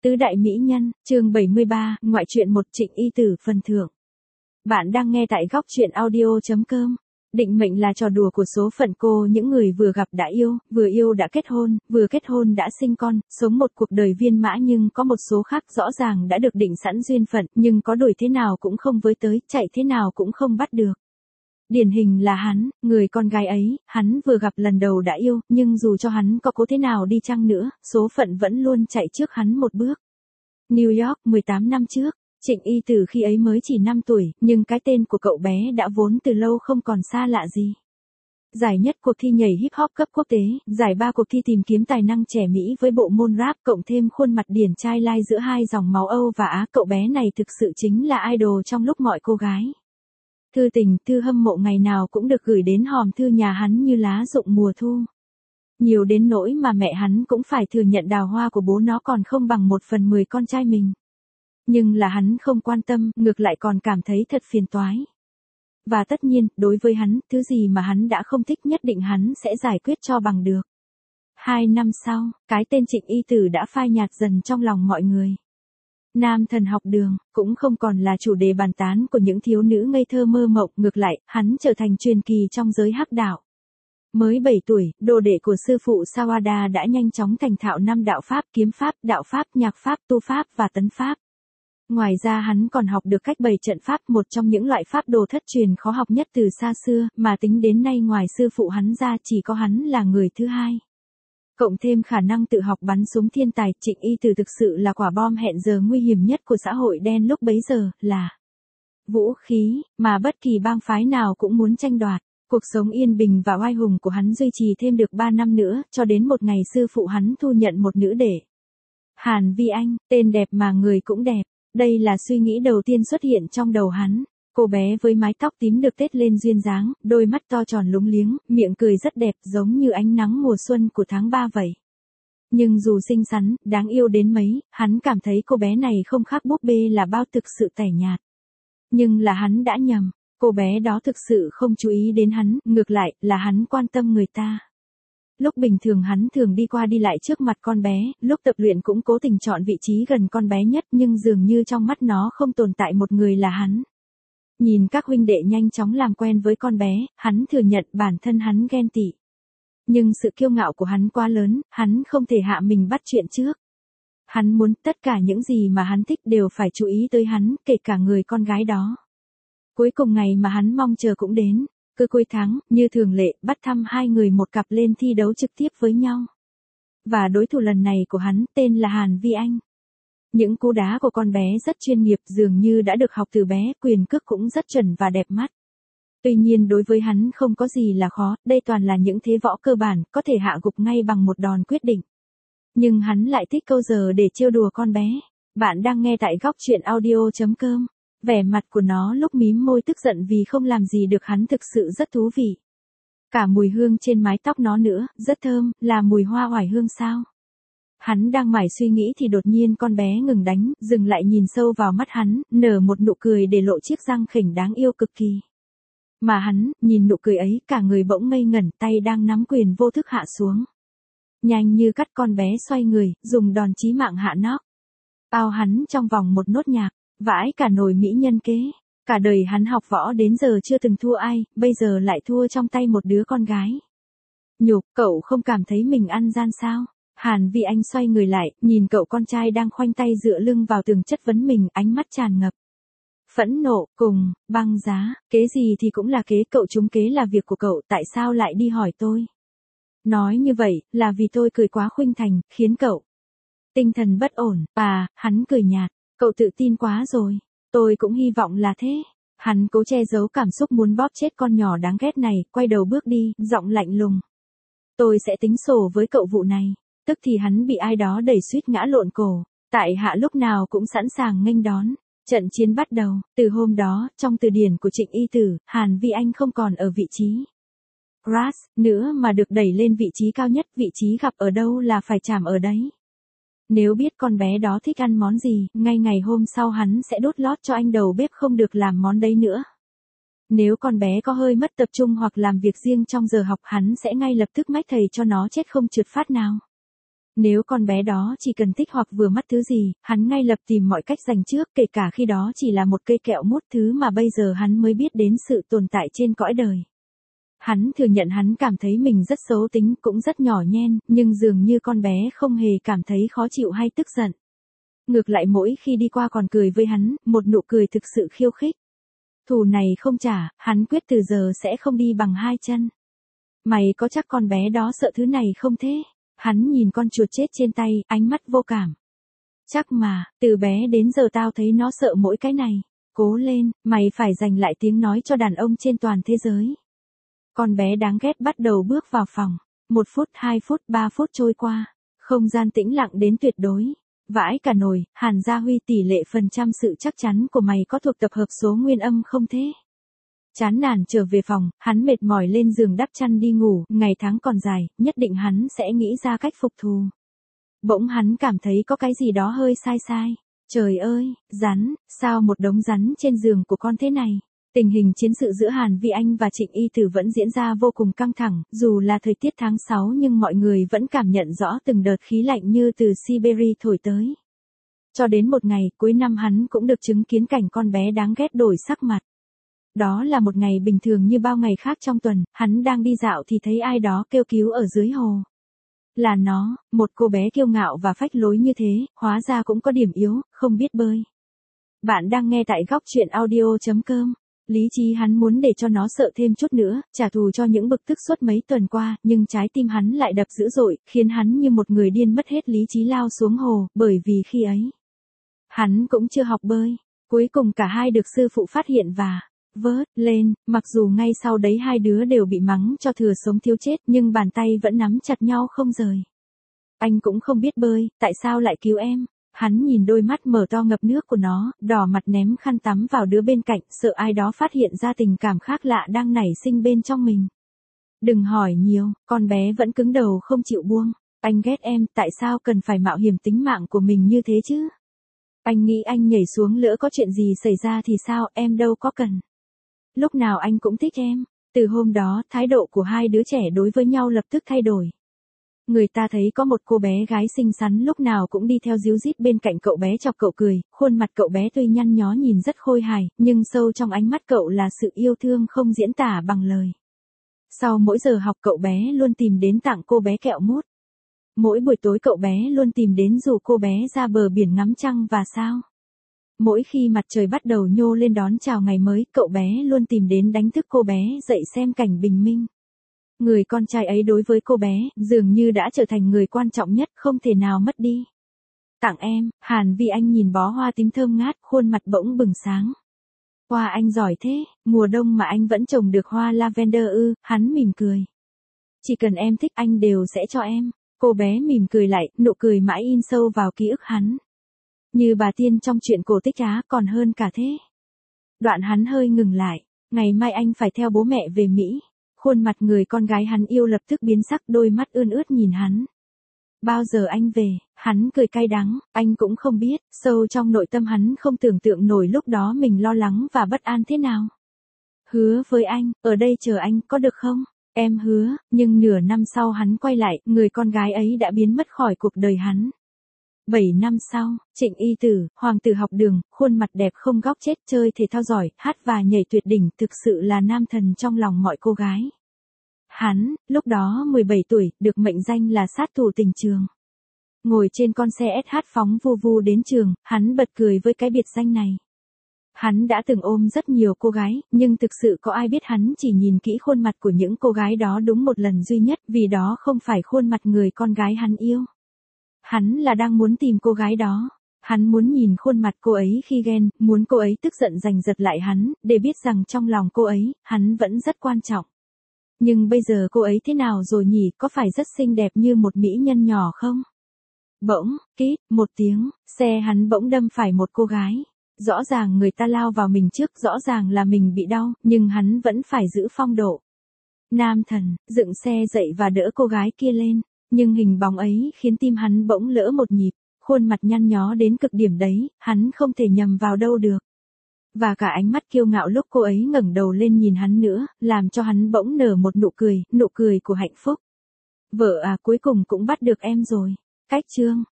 Tứ đại mỹ nhân, chương 73, ngoại truyện một Trịnh Y Tử phần thưởng. Bạn đang nghe tại góc truyện audio.com. Định mệnh là trò đùa của số phận cô, những người vừa gặp đã yêu, vừa yêu đã kết hôn, vừa kết hôn đã sinh con, sống một cuộc đời viên mã, nhưng có một số khác rõ ràng đã được định sẵn duyên phận, nhưng có đuổi thế nào cũng không với tới, chạy thế nào cũng không bắt được. Điển hình là hắn, người con gái ấy, hắn vừa gặp lần đầu đã yêu, nhưng dù cho hắn có cố thế nào đi chăng nữa, số phận vẫn luôn chạy trước hắn một bước. New York, 18 năm trước, Trịnh Y Tử khi ấy mới chỉ 5 tuổi, nhưng cái tên của cậu bé đã vốn từ lâu không còn xa lạ gì. Giải nhất cuộc thi nhảy hip hop cấp quốc tế, giải 3 cuộc thi tìm kiếm tài năng trẻ Mỹ với bộ môn rap, cộng thêm khuôn mặt điển trai lai giữa hai dòng máu Âu và Á, cậu bé này thực sự chính là idol trong lúc mọi cô gái. Thư tình, thư hâm mộ ngày nào cũng được gửi đến hòm thư nhà hắn như lá rụng mùa thu. Nhiều đến nỗi mà mẹ hắn cũng phải thừa nhận đào hoa của bố nó còn không bằng 1/10 con trai mình. Nhưng là hắn không quan tâm, ngược lại còn cảm thấy thật phiền toái. Và tất nhiên, đối với hắn, thứ gì mà hắn đã không thích nhất định hắn sẽ giải quyết cho bằng được. 2 năm sau, cái tên Trịnh Y Tử đã phai nhạt dần trong lòng mọi người. Nam thần học đường, cũng không còn là chủ đề bàn tán của những thiếu nữ ngây thơ mơ mộng, ngược lại, hắn trở thành truyền kỳ trong giới hắc đạo. Mới 7 tuổi, đồ đệ của sư phụ Sawada đã nhanh chóng thành thạo 5 đạo pháp, kiếm pháp, đạo pháp, nhạc pháp, tu pháp và tấn pháp. Ngoài ra hắn còn học được cách bày trận pháp, một trong những loại pháp đồ thất truyền khó học nhất từ xa xưa, mà tính đến nay ngoài sư phụ hắn ra chỉ có hắn là người thứ hai. Cộng thêm khả năng tự học bắn súng thiên tài, Trịnh Y Tử thực sự là quả bom hẹn giờ nguy hiểm nhất của xã hội đen lúc bấy giờ, là vũ khí, mà bất kỳ bang phái nào cũng muốn tranh đoạt. Cuộc sống yên bình và oai hùng của hắn duy trì thêm được 3 năm nữa, cho đến một ngày sư phụ hắn thu nhận một nữ đệ. Hàn Vi Anh, tên đẹp mà người cũng đẹp. Đây là suy nghĩ đầu tiên xuất hiện trong đầu hắn. Cô bé với mái tóc tím được tết lên duyên dáng, đôi mắt to tròn lúng liếng, miệng cười rất đẹp giống như ánh nắng mùa xuân của tháng 3 vậy. Nhưng dù xinh xắn, đáng yêu đến mấy, hắn cảm thấy cô bé này không khác búp bê là bao, thực sự tẻ nhạt. Nhưng là hắn đã nhầm. Cô bé đó thực sự không chú ý đến hắn, ngược lại, là hắn quan tâm người ta. Lúc bình thường hắn thường đi qua đi lại trước mặt con bé, lúc tập luyện cũng cố tình chọn vị trí gần con bé nhất, nhưng dường như trong mắt nó không tồn tại một người là hắn. Nhìn các huynh đệ nhanh chóng làm quen với con bé, hắn thừa nhận bản thân hắn ghen tị. Nhưng sự kiêu ngạo của hắn quá lớn, hắn không thể hạ mình bắt chuyện trước. Hắn muốn tất cả những gì mà hắn thích đều phải chú ý tới hắn, kể cả người con gái đó. Cuối cùng ngày mà hắn mong chờ cũng đến. Cứ cuối tháng, như thường lệ, bắt thăm hai người một cặp lên thi đấu trực tiếp với nhau. Và đối thủ lần này của hắn tên là Hàn Vi Anh. Những cú đá của con bé rất chuyên nghiệp, dường như đã được học từ bé, quyền cước cũng rất chuẩn và đẹp mắt. Tuy nhiên đối với hắn không có gì là khó, đây toàn là những thế võ cơ bản, có thể hạ gục ngay bằng một đòn quyết định. Nhưng hắn lại thích câu giờ để trêu đùa con bé. Bạn đang nghe tại góc truyện audio.com. Vẻ mặt của nó lúc mím môi tức giận vì không làm gì được hắn thực sự rất thú vị. Cả mùi hương trên mái tóc nó nữa, rất thơm, là mùi hoa oải hương sao? Hắn đang mải suy nghĩ thì đột nhiên con bé ngừng đánh, dừng lại nhìn sâu vào mắt hắn, nở một nụ cười để lộ chiếc răng khểnh đáng yêu cực kỳ. Mà hắn, nhìn nụ cười ấy, cả người bỗng ngây ngẩn, tay đang nắm quyền vô thức hạ xuống. Nhanh như cắt, con bé xoay người, dùng đòn chí mạng hạ knock ao hắn trong vòng một nốt nhạc. Vãi cả nồi mỹ nhân kế. Cả đời hắn học võ đến giờ chưa từng thua ai, bây giờ lại thua trong tay một đứa con gái. Nhục, cậu không cảm thấy mình ăn gian sao? Hàn Vi Anh xoay người lại, nhìn cậu con trai đang khoanh tay dựa lưng vào tường chất vấn mình, ánh mắt tràn ngập phẫn nộ, cùng, băng giá, kế gì thì cũng là kế, cậu trúng kế là việc của cậu, tại sao lại đi hỏi tôi? Nói như vậy, là vì tôi cười quá khuynh thành, khiến cậu tinh thần bất ổn, hắn cười nhạt. Cậu tự tin quá rồi. Tôi cũng hy vọng là thế. Hắn cố che giấu cảm xúc muốn bóp chết con nhỏ đáng ghét này, quay đầu bước đi, giọng lạnh lùng. Tôi sẽ tính sổ với cậu vụ này. Tức thì hắn bị ai đó đẩy suýt ngã lộn cổ. Tại hạ lúc nào cũng sẵn sàng nghênh đón. Trận chiến bắt đầu. Từ hôm đó, trong từ điển của Trịnh Y Tử, Hàn Vi Anh không còn ở vị trí Grass nữa mà được đẩy lên vị trí cao nhất. Vị trí gặp ở đâu là phải chạm ở đấy. Nếu biết con bé đó thích ăn món gì, ngay ngày hôm sau hắn sẽ đốt lót cho anh đầu bếp không được làm món đấy nữa. Nếu con bé có hơi mất tập trung hoặc làm việc riêng trong giờ học, hắn sẽ ngay lập tức mách thầy cho nó chết không trượt phát nào. Nếu con bé đó chỉ cần thích hoặc vừa mắt thứ gì, hắn ngay lập tìm mọi cách giành trước, kể cả khi đó chỉ là một cây kẹo mút, thứ mà bây giờ hắn mới biết đến sự tồn tại trên cõi đời. Hắn thừa nhận hắn cảm thấy mình rất xấu tính, cũng rất nhỏ nhen, nhưng dường như con bé không hề cảm thấy khó chịu hay tức giận. Ngược lại mỗi khi đi qua còn cười với hắn, một nụ cười thực sự khiêu khích. Thù này không trả, hắn quyết từ giờ sẽ không đi bằng hai chân. Mày có chắc con bé đó sợ thứ này không thế? Hắn nhìn con chuột chết trên tay, ánh mắt vô cảm. Chắc mà, từ bé đến giờ tao thấy nó sợ mỗi cái này. Cố lên, mày phải giành lại tiếng nói cho đàn ông trên toàn thế giới. Con bé đáng ghét bắt đầu bước vào phòng. 1 phút, 2 phút, 3 phút trôi qua. Không gian tĩnh lặng đến tuyệt đối. Vãi cả nồi, Hàn Gia Huy, tỷ lệ phần trăm sự chắc chắn của mày có thuộc tập hợp số nguyên âm không thế? Chán nản trở về phòng, hắn mệt mỏi lên giường đắp chăn đi ngủ, ngày tháng còn dài, nhất định hắn sẽ nghĩ ra cách phục thù. Bỗng hắn cảm thấy có cái gì đó hơi sai sai. Trời ơi, rắn, sao một đống rắn trên giường của con thế này? Tình hình chiến sự giữa Hàn Vi Anh và Trịnh Y Tử vẫn diễn ra vô cùng căng thẳng, dù là thời tiết tháng 6 nhưng mọi người vẫn cảm nhận rõ từng đợt khí lạnh như từ Siberia thổi tới. Cho đến một ngày, cuối năm hắn cũng được chứng kiến cảnh con bé đáng ghét đổi sắc mặt. Đó là một ngày bình thường như bao ngày khác trong tuần, hắn đang đi dạo thì thấy ai đó kêu cứu ở dưới hồ. Là nó, một cô bé kiêu ngạo và phách lối như thế, hóa ra cũng có điểm yếu, không biết bơi. Bạn đang nghe tại góc truyện audio.com. Lý trí hắn muốn để cho nó sợ thêm chút nữa, trả thù cho những bực tức suốt mấy tuần qua, nhưng trái tim hắn lại đập dữ dội, khiến hắn như một người điên mất hết lý trí lao xuống hồ, bởi vì khi ấy, hắn cũng chưa học bơi. Cuối cùng cả hai được sư phụ phát hiện và vớt lên, mặc dù ngay sau đấy hai đứa đều bị mắng cho thừa sống thiếu chết, nhưng bàn tay vẫn nắm chặt nhau không rời. Anh cũng không biết bơi, tại sao lại cứu em? Hắn nhìn đôi mắt mở to ngập nước của nó, đỏ mặt ném khăn tắm vào đứa bên cạnh, sợ ai đó phát hiện ra tình cảm khác lạ đang nảy sinh bên trong mình. Đừng hỏi nhiều, con bé vẫn cứng đầu không chịu buông. Anh ghét em, tại sao cần phải mạo hiểm tính mạng của mình như thế chứ? Anh nghĩ anh nhảy xuống lỡ có chuyện gì xảy ra thì sao, em đâu có cần. Lúc nào anh cũng thích em. Từ hôm đó, thái độ của hai đứa trẻ đối với nhau lập tức thay đổi. Người ta thấy có một cô bé gái xinh xắn lúc nào cũng đi theo díu dít bên cạnh cậu bé chọc cậu cười, khuôn mặt cậu bé tuy nhăn nhó nhìn rất khôi hài, nhưng sâu trong ánh mắt cậu là sự yêu thương không diễn tả bằng lời. Sau mỗi giờ học cậu bé luôn tìm đến tặng cô bé kẹo mút. Mỗi buổi tối cậu bé luôn tìm đến rủ cô bé ra bờ biển ngắm trăng và sao. Mỗi khi mặt trời bắt đầu nhô lên đón chào ngày mới, cậu bé luôn tìm đến đánh thức cô bé dậy xem cảnh bình minh. Người con trai ấy đối với cô bé, dường như đã trở thành người quan trọng nhất, không thể nào mất đi. Tặng em, Hàn Vi Anh nhìn bó hoa tím thơm ngát, khuôn mặt bỗng bừng sáng. Hoa anh giỏi thế, mùa đông mà anh vẫn trồng được hoa lavender ư? Hắn mỉm cười. Chỉ cần em thích anh đều sẽ cho em. Cô bé mỉm cười lại, nụ cười mãi in sâu vào ký ức hắn. Như bà tiên trong truyện cổ tích Á, còn hơn cả thế. Đoạn hắn hơi ngừng lại. Ngày mai anh phải theo bố mẹ về Mỹ. Khuôn mặt người con gái hắn yêu lập tức biến sắc, đôi mắt ươn ướt nhìn hắn. Bao giờ anh về? Hắn cười cay đắng, anh cũng không biết, sâu trong nội tâm hắn không tưởng tượng nổi lúc đó mình lo lắng và bất an thế nào. Hứa với anh, ở đây chờ anh, có được không? Em hứa, nhưng nửa năm sau hắn quay lại, người con gái ấy đã biến mất khỏi cuộc đời hắn. 7 năm sau, Trịnh Y Tử, hoàng tử học đường, khuôn mặt đẹp không góc chết, chơi thể thao giỏi, hát và nhảy tuyệt đỉnh, thực sự là nam thần trong lòng mọi cô gái. Hắn, lúc đó 17 tuổi, được mệnh danh là sát thủ tình trường. Ngồi trên con xe SH phóng vu vu đến trường, hắn bật cười với cái biệt danh này. Hắn đã từng ôm rất nhiều cô gái, nhưng thực sự có ai biết hắn chỉ nhìn kỹ khuôn mặt của những cô gái đó đúng một lần duy nhất, vì đó không phải khuôn mặt người con gái hắn yêu. Hắn là đang muốn tìm cô gái đó. Hắn muốn nhìn khuôn mặt cô ấy khi ghen, muốn cô ấy tức giận giành giật lại hắn, để biết rằng trong lòng cô ấy, hắn vẫn rất quan trọng. Nhưng bây giờ cô ấy thế nào rồi nhỉ, có phải rất xinh đẹp như một mỹ nhân nhỏ không? Bỗng, kít, một tiếng, xe hắn bỗng đâm phải một cô gái. Rõ ràng người ta lao vào mình trước, rõ ràng là mình bị đau, nhưng hắn vẫn phải giữ phong độ. Nam thần, dựng xe dậy và đỡ cô gái kia lên. Nhưng hình bóng ấy khiến tim hắn bỗng lỡ một nhịp, khuôn mặt nhăn nhó đến cực điểm đấy, hắn không thể nhầm vào đâu được. Và cả ánh mắt kiêu ngạo lúc cô ấy ngẩng đầu lên nhìn hắn nữa, làm cho hắn bỗng nở một nụ cười của hạnh phúc. Vợ à, cuối cùng cũng bắt được em rồi. Cách chương